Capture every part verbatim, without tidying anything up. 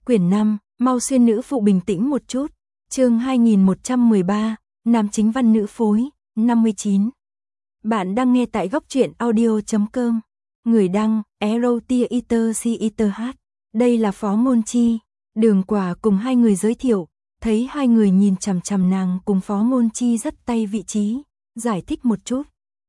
Quyển năm, mau xuyên nữ phụ bình tĩnh một chút. Chương hai nghìn một trăm mười ba, nam chính văn nữ phối, năm mươi chín. Bạn đang nghe tại góc truyện audio chấm com. Người đăng, Erotia Eater C Eater H. Đây là Phó Ngôn Chi. Đường Quả cùng hai người giới thiệu, thấy hai người nhìn chằm chằm nàng cùng Phó Ngôn Chi dắt tay vị trí, giải thích một chút.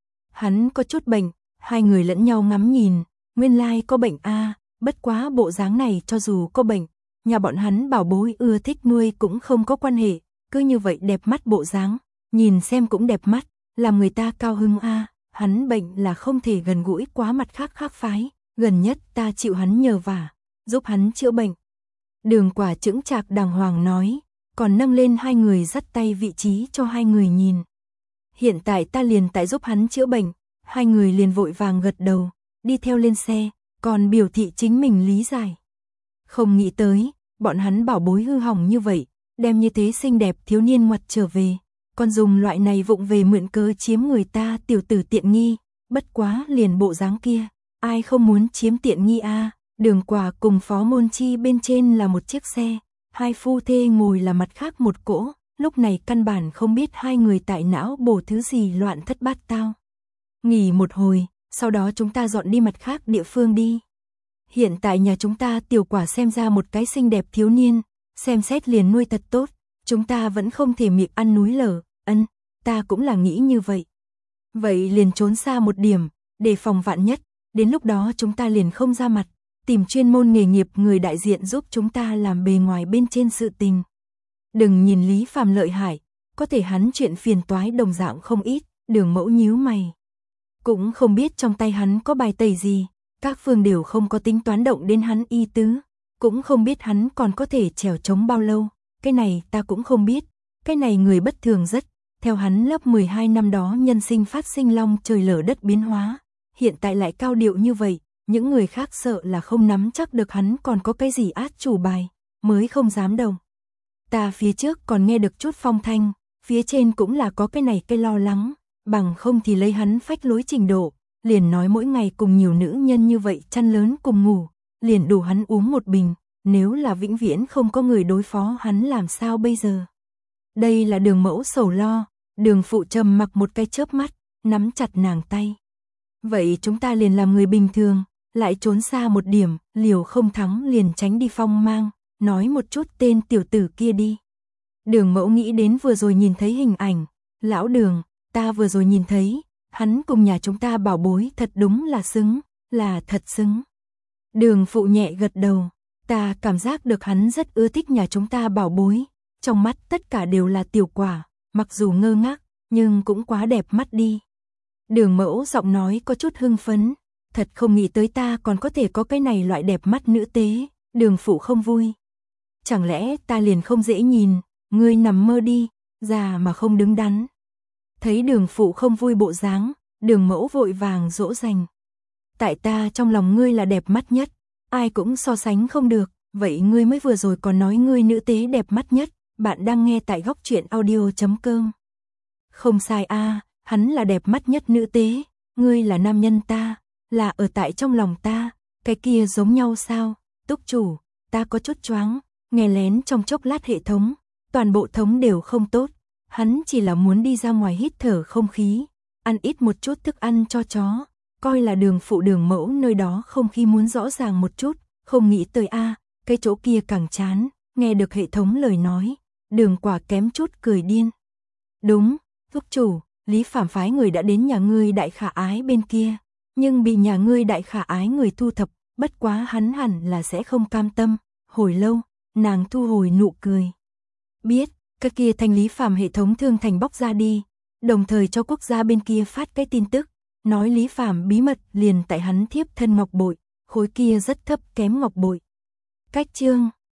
Hắn có chút bệnh, hai người lẫn nhau ngắm nhìn, nguyên lai có bệnh a, bất quá bộ dáng này cho dù có bệnh, nhà bọn hắn bảo bối ưa thích nuôi cũng không có quan hệ, cứ như vậy đẹp mắt bộ dáng, nhìn xem cũng đẹp mắt, làm người ta cao hứng a, hắn bệnh là không thể gần gũi quá mặt khác khác phái, gần nhất ta chịu hắn nhờ vả, giúp hắn chữa bệnh. Đường Quả chững chạc đàng hoàng nói, còn nâng lên hai người dắt tay vị trí cho hai người nhìn. Hiện tại ta liền tại giúp hắn chữa bệnh, hai người liền vội vàng gật đầu, đi theo lên xe, còn biểu thị chính mình lý giải. Không nghĩ tới, bọn hắn bảo bối hư hỏng như vậy, đem như thế xinh đẹp thiếu niên ngoặt trở về, còn dùng loại này vụng về mượn cớ chiếm người ta tiểu tử tiện nghi, bất quá liền bộ dáng kia, ai không muốn chiếm tiện nghi a. Đường Quả cùng Phó Ngôn Chi bên trên là một chiếc xe, hai phu thê ngồi là mặt khác một cỗ, lúc này căn bản không biết hai người tại não bổ thứ gì loạn thất bát tao. Nghỉ một hồi, sau đó chúng ta dọn đi mặt khác địa phương đi. Hiện tại nhà chúng ta tiểu Quả xem ra một cái xinh đẹp thiếu niên, xem xét liền nuôi thật tốt, chúng ta vẫn không thể miệng ăn núi lở, ân, ta cũng là nghĩ như vậy. Vậy liền trốn xa một điểm, để phòng vạn nhất, đến lúc đó chúng ta liền không ra mặt, tìm chuyên môn nghề nghiệp người đại diện giúp chúng ta làm bề ngoài bên trên sự tình. Đừng nhìn Lý Phàm lợi hại, có thể hắn chuyện phiền toái đồng dạng không ít, Đường Mẫu nhíu mày. Cũng không biết trong tay hắn có bài tẩy gì, các phương đều không có tính toán động đến hắn y tứ, cũng không biết hắn còn có thể trèo trống bao lâu, cái này ta cũng không biết, cái này người bất thường rất, theo hắn lớp mười hai năm đó nhân sinh phát sinh long trời lở đất biến hóa, hiện tại lại cao điệu như vậy, những người khác sợ là không nắm chắc được hắn còn có cái gì át chủ bài, mới không dám đồng. Ta phía trước còn nghe được chút phong thanh, phía trên cũng là có cái này cái lo lắng, bằng không thì lấy hắn phách lối trình độ, liền nói mỗi ngày cùng nhiều nữ nhân như vậy chăn lớn cùng ngủ, liền đủ hắn uống một bình, nếu là vĩnh viễn không có người đối phó hắn làm sao bây giờ. Đây là Đường Mẫu sầu lo, Đường Phụ trầm mặc một cái chớp mắt, nắm chặt nàng tay. Vậy chúng ta liền làm người bình thường, lại trốn xa một điểm, liều không thắng liền tránh đi phong mang, nói một chút tên tiểu tử kia đi. Đường Mẫu nghĩ đến vừa rồi nhìn thấy hình ảnh, lão Đường, ta vừa rồi nhìn thấy, hắn cùng nhà chúng ta bảo bối thật đúng là xứng, là thật xứng. Đường Phụ nhẹ gật đầu, ta cảm giác được hắn rất ưa thích nhà chúng ta bảo bối, trong mắt tất cả đều là tiểu Quả, mặc dù ngơ ngác, nhưng cũng quá đẹp mắt đi. Đường Mẫu giọng nói có chút hưng phấn, thật không nghĩ tới ta còn có thể có cái này loại đẹp mắt nữ tế. Đường Phụ không vui. Chẳng lẽ ta liền không dễ nhìn, ngươi nằm mơ đi, già mà không đứng đắn. Thấy Đường Phụ không vui bộ dáng, Đường Mẫu vội vàng dỗ dành. Tại ta trong lòng ngươi là đẹp mắt nhất, ai cũng so sánh không được, vậy ngươi mới vừa rồi còn nói ngươi nữ tế đẹp mắt nhất, bạn đang nghe tại góc truyện audio chấm com. Không sai a, hắn là đẹp mắt nhất nữ tế, ngươi là nam nhân ta, là ở tại trong lòng ta, cái kia giống nhau sao? Túc chủ, ta có chút choáng, nghe lén trong chốc lát hệ thống, toàn bộ thống đều không tốt, hắn chỉ là muốn đi ra ngoài hít thở không khí, ăn ít một chút thức ăn cho chó, coi là Đường Phụ Đường Mẫu nơi đó không khí muốn rõ ràng một chút, không nghĩ tới a, cái chỗ kia càng chán, nghe được hệ thống lời nói, Đường Quả kém chút cười điên. Đúng, Túc chủ, Lý Phàm phái người đã đến nhà ngươi đại khả ái bên kia, nhưng bị nhà ngươi đại khả ái người thu thập, bất quá hắn hẳn là sẽ không cam tâm. Hồi lâu, nàng thu hồi nụ cười. Biết, cái kia thanh Lý Phàm hệ thống thương thành bóc ra đi, đồng thời cho quốc gia bên kia phát cái tin tức, nói Lý Phàm bí mật liền tại hắn thiếp thân ngọc bội, khối kia rất thấp kém ngọc bội. Cách chương